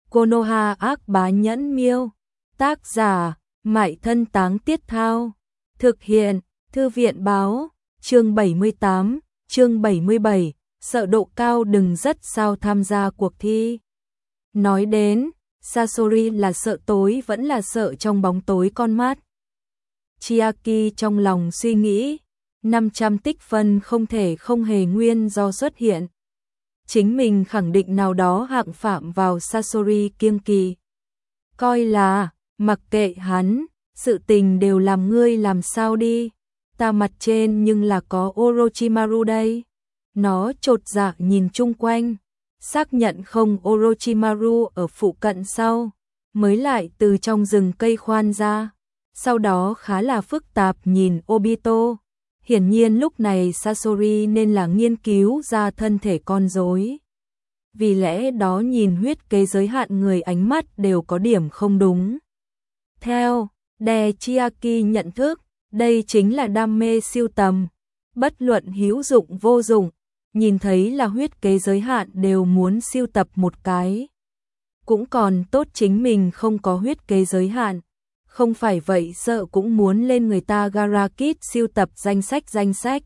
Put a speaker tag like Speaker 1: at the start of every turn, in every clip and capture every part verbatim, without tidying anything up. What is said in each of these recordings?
Speaker 1: Konoha ác bá nhẫn miêu. Tác giả, Mại Thân Táng Tiết Thao. Thực hiện, Thư viện báo. Chương bảy mươi tám, chương bảy mươi bảy, sợ độ cao đừng rất sao tham gia cuộc thi. Nói đến, Sasori là sợ tối vẫn là sợ trong bóng tối con mắt. Chiaki trong lòng suy nghĩ, năm trăm tích phân không thể không hề nguyên do xuất hiện. Chính mình khẳng định nào đó hạng phạm vào Sasori kiêng kỵ. Coi là, mặc kệ hắn, sự tình đều làm ngươi làm sao đi. Ta mặt trên nhưng là có Orochimaru đây. Nó chột dạ nhìn chung quanh, xác nhận không Orochimaru ở phụ cận sau, mới lại từ trong rừng cây khoan ra. Sau đó khá là phức tạp nhìn Obito. Hiển nhiên lúc này Sasori nên là nghiên cứu ra thân thể con rối. Vì lẽ đó nhìn huyết kế giới hạn người ánh mắt đều có điểm không đúng. Theo Đè Chiaki nhận thức, đây chính là đam mê siêu tầm. Bất luận hữu dụng vô dụng, nhìn thấy là huyết kế giới hạn đều muốn siêu tập một cái. Cũng còn tốt chính mình không có huyết kế giới hạn. Không phải vậy sợ cũng muốn lên người ta Garakit siêu tập danh sách danh sách.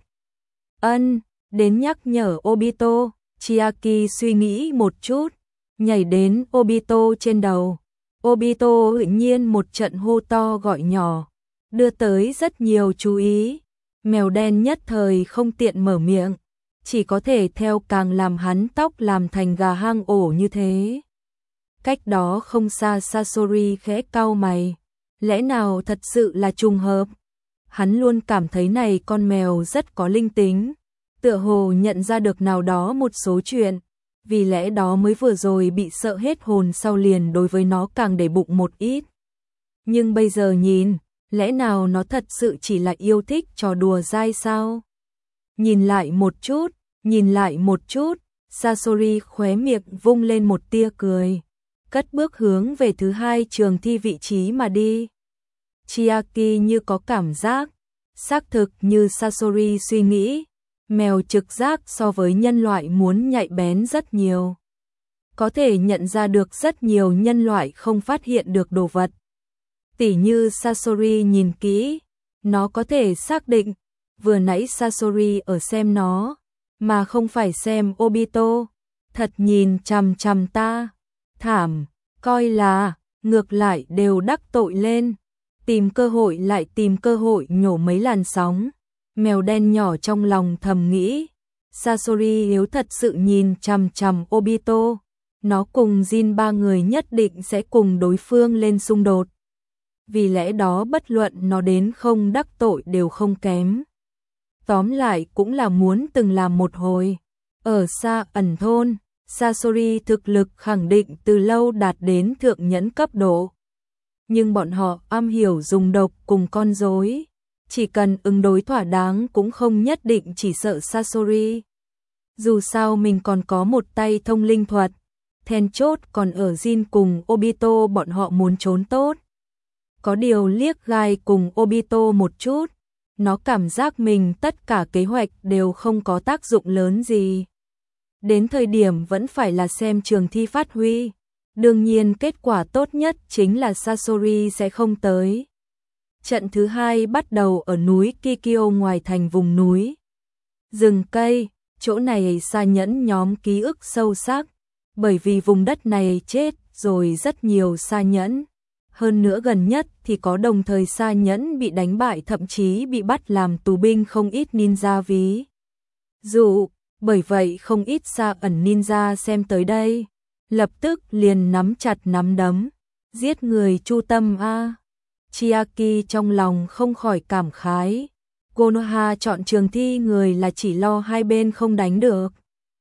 Speaker 1: Ân, đến nhắc nhở Obito, Chiaki suy nghĩ một chút, nhảy đến Obito trên đầu. Obito tự nhiên một trận hô to gọi nhỏ, đưa tới rất nhiều chú ý. Mèo đen nhất thời không tiện mở miệng, chỉ có thể theo càng làm hắn tóc làm thành gà hang ổ như thế. Cách đó không xa Sasori khẽ cau mày. Lẽ nào thật sự là trùng hợp? Hắn luôn cảm thấy này con mèo rất có linh tính, tựa hồ nhận ra được nào đó một số chuyện, vì lẽ đó mới vừa rồi bị sợ hết hồn sau liền đối với nó càng để bụng một ít. Nhưng bây giờ nhìn, lẽ nào nó thật sự chỉ là yêu thích trò đùa dai sao? Nhìn lại một chút, nhìn lại một chút, Sasori khóe miệng vung lên một tia cười, cất bước hướng về thứ hai trường thi vị trí mà đi. Chiaki như có cảm giác, xác thực như Sasori suy nghĩ, mèo trực giác so với nhân loại muốn nhạy bén rất nhiều. Có thể nhận ra được rất nhiều nhân loại không phát hiện được đồ vật. Tỉ như Sasori nhìn kỹ, nó có thể xác định, vừa nãy Sasori ở xem nó, mà không phải xem Obito, thật nhìn chằm chằm ta, thảm, coi là, ngược lại đều đắc tội lên. Tìm cơ hội lại tìm cơ hội nhổ mấy làn sóng. Mèo đen nhỏ trong lòng thầm nghĩ, Sasori nếu thật sự nhìn chằm chằm Obito, nó cùng Jin ba người nhất định sẽ cùng đối phương lên xung đột. Vì lẽ đó bất luận nó đến không đắc tội đều không kém. Tóm lại cũng là muốn từng làm một hồi. Ở xa ẩn thôn, Sasori thực lực khẳng định từ lâu đạt đến thượng nhẫn cấp độ. Nhưng bọn họ am hiểu dùng độc cùng con rối, chỉ cần ứng đối thỏa đáng cũng không nhất định chỉ sợ Sasori. Dù sao mình còn có một tay thông linh thuật, then chốt còn ở Jin cùng Obito bọn họ muốn trốn tốt. Có điều liếc gai cùng Obito một chút, nó cảm giác mình tất cả kế hoạch đều không có tác dụng lớn gì. Đến thời điểm vẫn phải là xem trường thi phát huy. Đương nhiên kết quả tốt nhất chính là Sasori sẽ không tới. Trận thứ hai bắt đầu ở núi Kikyo ngoài thành vùng núi. Rừng cây, chỗ này xa nhẫn nhóm ký ức sâu sắc, bởi vì vùng đất này chết rồi rất nhiều xa nhẫn. Hơn nữa gần nhất thì có đồng thời xa nhẫn bị đánh bại thậm chí bị bắt làm tù binh không ít ninja ví. Dụ, bởi vậy không ít xa ẩn ninja xem tới đây. Lập tức liền nắm chặt nắm đấm, giết người chu tâm a. À. Chiaki trong lòng không khỏi cảm khái, Konoha chọn trường thi người là chỉ lo hai bên không đánh được.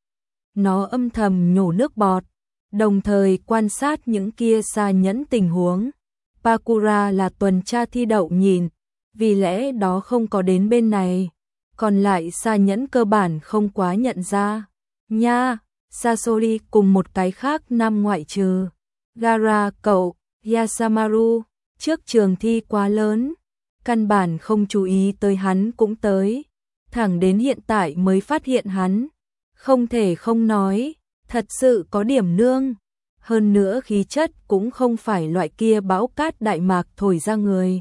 Speaker 1: Nó âm thầm nhổ nước bọt, đồng thời quan sát những kia xa nhẫn tình huống. Pakura là tuần tra thi đậu nhìn, vì lẽ đó không có đến bên này, còn lại xa nhẫn cơ bản không quá nhận ra. Nha! Sasori cùng một cái khác năm ngoại trừ Gara cậu, Yasamaru, trước trường thi quá lớn, căn bản không chú ý tới hắn cũng tới, thẳng đến hiện tại mới phát hiện hắn, không thể không nói, thật sự có điểm nương, hơn nữa khí chất cũng không phải loại kia bão cát đại mạc thổi ra người.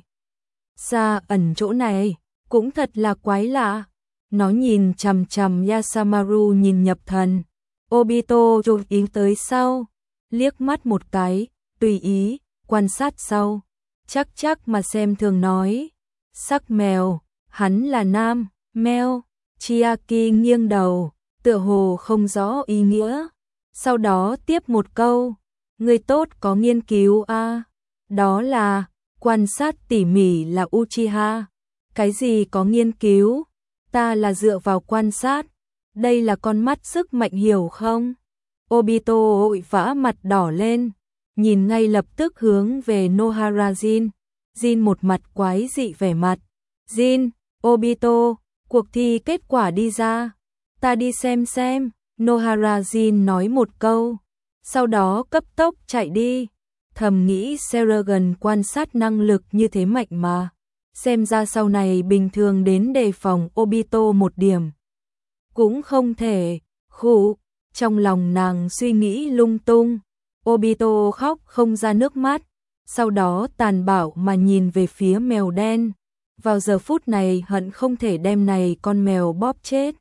Speaker 1: Xa ẩn chỗ này, cũng thật là quái lạ. Nó nhìn chằm chằm Yasamaru nhìn nhập thần. Obito chụp ý tới sau, liếc mắt một cái, tùy ý, quan sát sau. Chắc chắc mà xem thường nói. Sắc mèo, hắn là nam, mèo. Chiaki nghiêng đầu, tựa hồ không rõ ý nghĩa. Sau đó tiếp một câu, người tốt có nghiên cứu a à? Đó là, quan sát tỉ mỉ là Uchiha. Cái gì có nghiên cứu? Ta là dựa vào quan sát. Đây là con mắt sức mạnh hiểu không? Obito vội vã mặt đỏ lên, nhìn ngay lập tức hướng về Nohara Jin. Jin một mặt quái dị vẻ mặt. Jin, Obito, cuộc thi kết quả đi ra. Ta đi xem xem. Nohara Jin nói một câu, sau đó cấp tốc chạy đi. Thầm nghĩ Seragon quan sát năng lực như thế mạnh mà. Xem ra sau này bình thường đến đề phòng Obito một điểm. Cũng không thể, khụ, trong lòng nàng suy nghĩ lung tung. Obito khóc không ra nước mắt, sau đó tàn bạo mà nhìn về phía mèo đen. Vào giờ phút này hận không thể đem này con mèo bóp chết.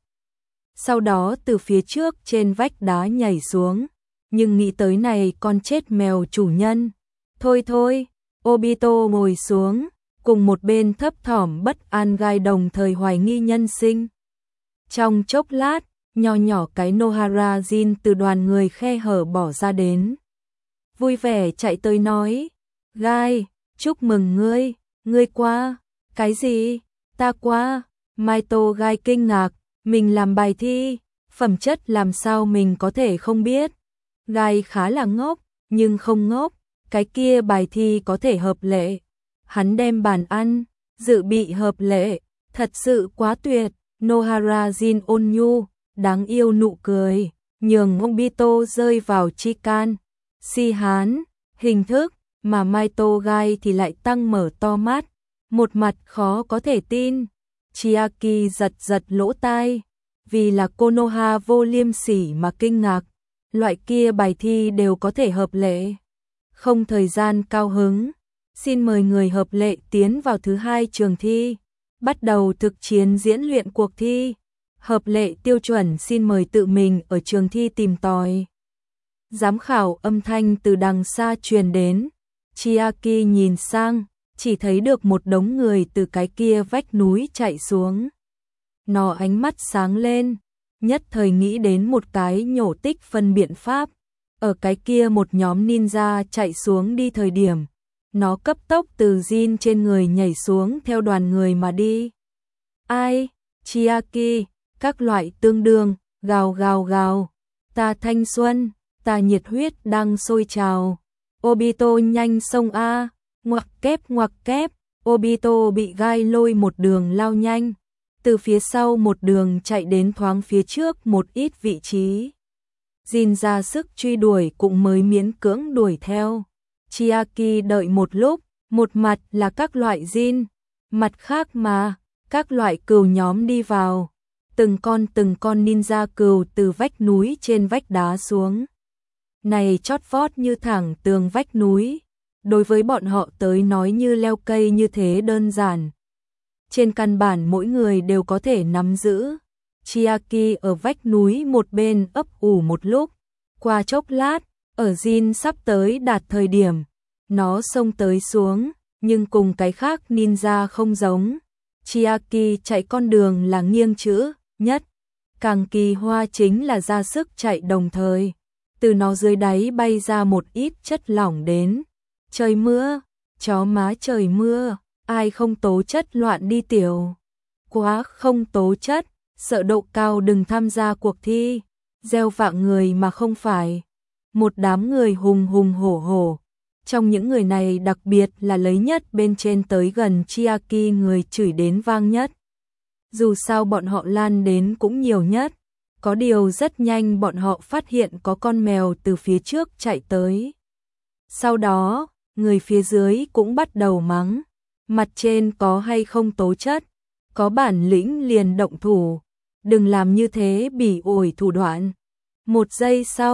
Speaker 1: Sau đó từ phía trước trên vách đá nhảy xuống, nhưng nghĩ tới này con chết mèo chủ nhân. Thôi thôi, Obito ngồi xuống, cùng một bên thấp thỏm bất an gai đồng thời hoài nghi nhân sinh. Trong chốc lát, nho nhỏ cái Nohara Jin từ đoàn người khe hở bỏ ra đến. Vui vẻ chạy tới nói, Gai, chúc mừng ngươi, ngươi qua. Cái gì? Ta qua. Maito Gai kinh ngạc, mình làm bài thi, phẩm chất làm sao mình có thể không biết. Gai khá là ngốc, nhưng không ngốc, cái kia bài thi có thể hợp lệ. Hắn đem bàn ăn, dự bị hợp lệ, thật sự quá tuyệt. Nohara Jin ôn nhu, đáng yêu nụ cười, nhường Obito rơi vào Chikan, si hán, hình thức, mà Maito Gai thì lại tăng mở to mắt, một mặt khó có thể tin. Chiaki giật giật lỗ tai, vì là Konoha vô liêm sỉ mà kinh ngạc, loại kia bài thi đều có thể hợp lệ. Không thời gian cao hứng, xin mời người hợp lệ tiến vào thứ hai trường thi, bắt đầu thực chiến diễn luyện cuộc thi. Hợp lệ tiêu chuẩn xin mời tự mình ở trường thi tìm tòi. Giám khảo âm thanh từ đằng xa truyền đến, Chiaki nhìn sang, chỉ thấy được một đống người từ cái kia vách núi chạy xuống. Nó ánh mắt sáng lên, nhất thời nghĩ đến một cái nhổ tích phân biện pháp. Ở cái kia một nhóm ninja chạy xuống đi thời điểm, nó cấp tốc từ Jin trên người nhảy xuống theo đoàn người mà đi. Ai? Chiaki, các loại tương đương, gào gào gào, ta thanh xuân, ta nhiệt huyết đang sôi trào. Obito nhanh xông a, ngoặc kép ngoặc kép, Obito bị Gai lôi một đường lao nhanh, từ phía sau một đường chạy đến thoáng phía trước một ít vị trí. Jin ra sức truy đuổi cũng mới miễn cưỡng đuổi theo. Chiaki đợi một lúc, một mặt là các loại Jin, mặt khác mà, các loại cừu nhóm đi vào. Từng con từng con ninja cừu từ vách núi trên vách đá xuống. Này chót vót như thẳng tường vách núi, đối với bọn họ tới nói như leo cây như thế đơn giản. Trên căn bản mỗi người đều có thể nắm giữ. Chiaki ở vách núi một bên ấp ủ một lúc, qua chốc lát, ở Jin sắp tới đạt thời điểm, nó xông tới xuống, nhưng cùng cái khác ninja không giống. Chiaki chạy con đường là nghiêng chữ nhất, càng kỳ hoa chính là ra sức chạy đồng thời, từ nó dưới đáy bay ra một ít chất lỏng đến. Trời mưa, chó má trời mưa, ai không tố chất loạn đi tiểu. Quá không tố chất, sợ độ cao đừng tham gia cuộc thi, gieo vạng người mà không phải. Một đám người hùng hùng hổ hổ, trong những người này đặc biệt là lấy nhất bên trên tới gần Chiaki người chửi đến vang nhất. Dù sao bọn họ lan đến cũng nhiều nhất, có điều rất nhanh bọn họ phát hiện có con mèo từ phía trước chạy tới. Sau đó, người phía dưới cũng bắt đầu mắng, mặt trên có hay không tố chất, có bản lĩnh liền động thủ, đừng làm như thế bỉ ổi thủ đoạn. Một giây sau,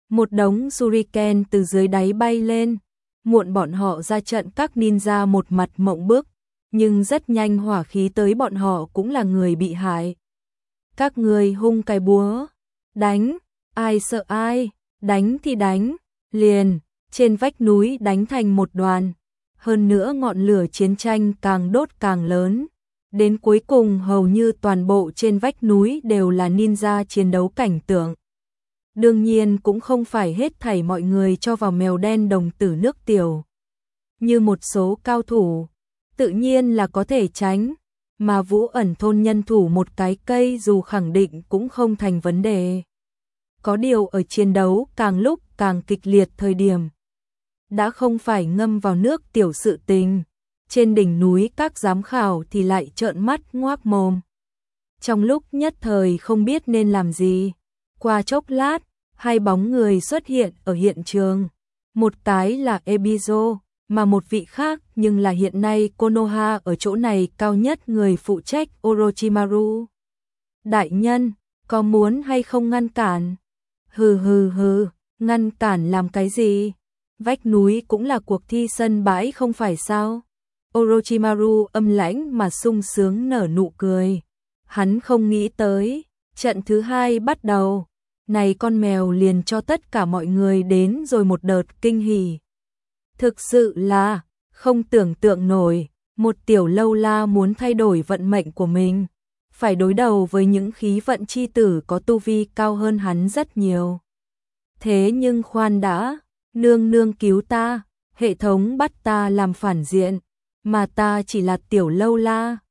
Speaker 1: Một đống shuriken từ dưới đáy bay lên, muộn bọn họ ra trận các ninja một mặt mộng bức, nhưng rất nhanh hỏa khí tới bọn họ cũng là người bị hại. Các người hung cái búa, đánh, ai sợ ai, đánh thì đánh, liền, trên vách núi đánh thành một đoàn. Hơn nữa ngọn lửa chiến tranh càng đốt càng lớn. Đến cuối cùng hầu như toàn bộ trên vách núi đều là ninja chiến đấu cảnh tượng. Đương nhiên cũng không phải hết thảy mọi người cho vào mèo đen đồng tử nước tiểu. Như một số cao thủ, tự nhiên là có thể tránh, mà Vũ Ẩn thôn nhân thủ một cái cây dù khẳng định cũng không thành vấn đề. Có điều ở chiến đấu càng lúc càng kịch liệt thời điểm, đã không phải ngâm vào nước tiểu sự tình. Trên đỉnh núi các giám khảo thì lại trợn mắt ngoác mồm. Trong lúc nhất thời không biết nên làm gì, qua chốc lát, hai bóng người xuất hiện ở hiện trường. Một cái là Ebizo, mà một vị khác nhưng là hiện nay Konoha ở chỗ này cao nhất người phụ trách Orochimaru. Đại nhân, có muốn hay không ngăn cản? Hừ hừ hừ, ngăn cản làm cái gì? Vách núi cũng là cuộc thi sân bãi không phải sao? Orochimaru âm lãnh mà sung sướng nở nụ cười. Hắn không nghĩ tới, trận thứ hai bắt đầu, này con mèo liền cho tất cả mọi người đến rồi một đợt kinh hỉ. Thực sự là, không tưởng tượng nổi, một tiểu lâu la muốn thay đổi vận mệnh của mình, phải đối đầu với những khí vận chi tử có tu vi cao hơn hắn rất nhiều. Thế nhưng khoan đã, nương nương cứu ta, hệ thống bắt ta làm phản diện, mà ta chỉ là tiểu lâu la.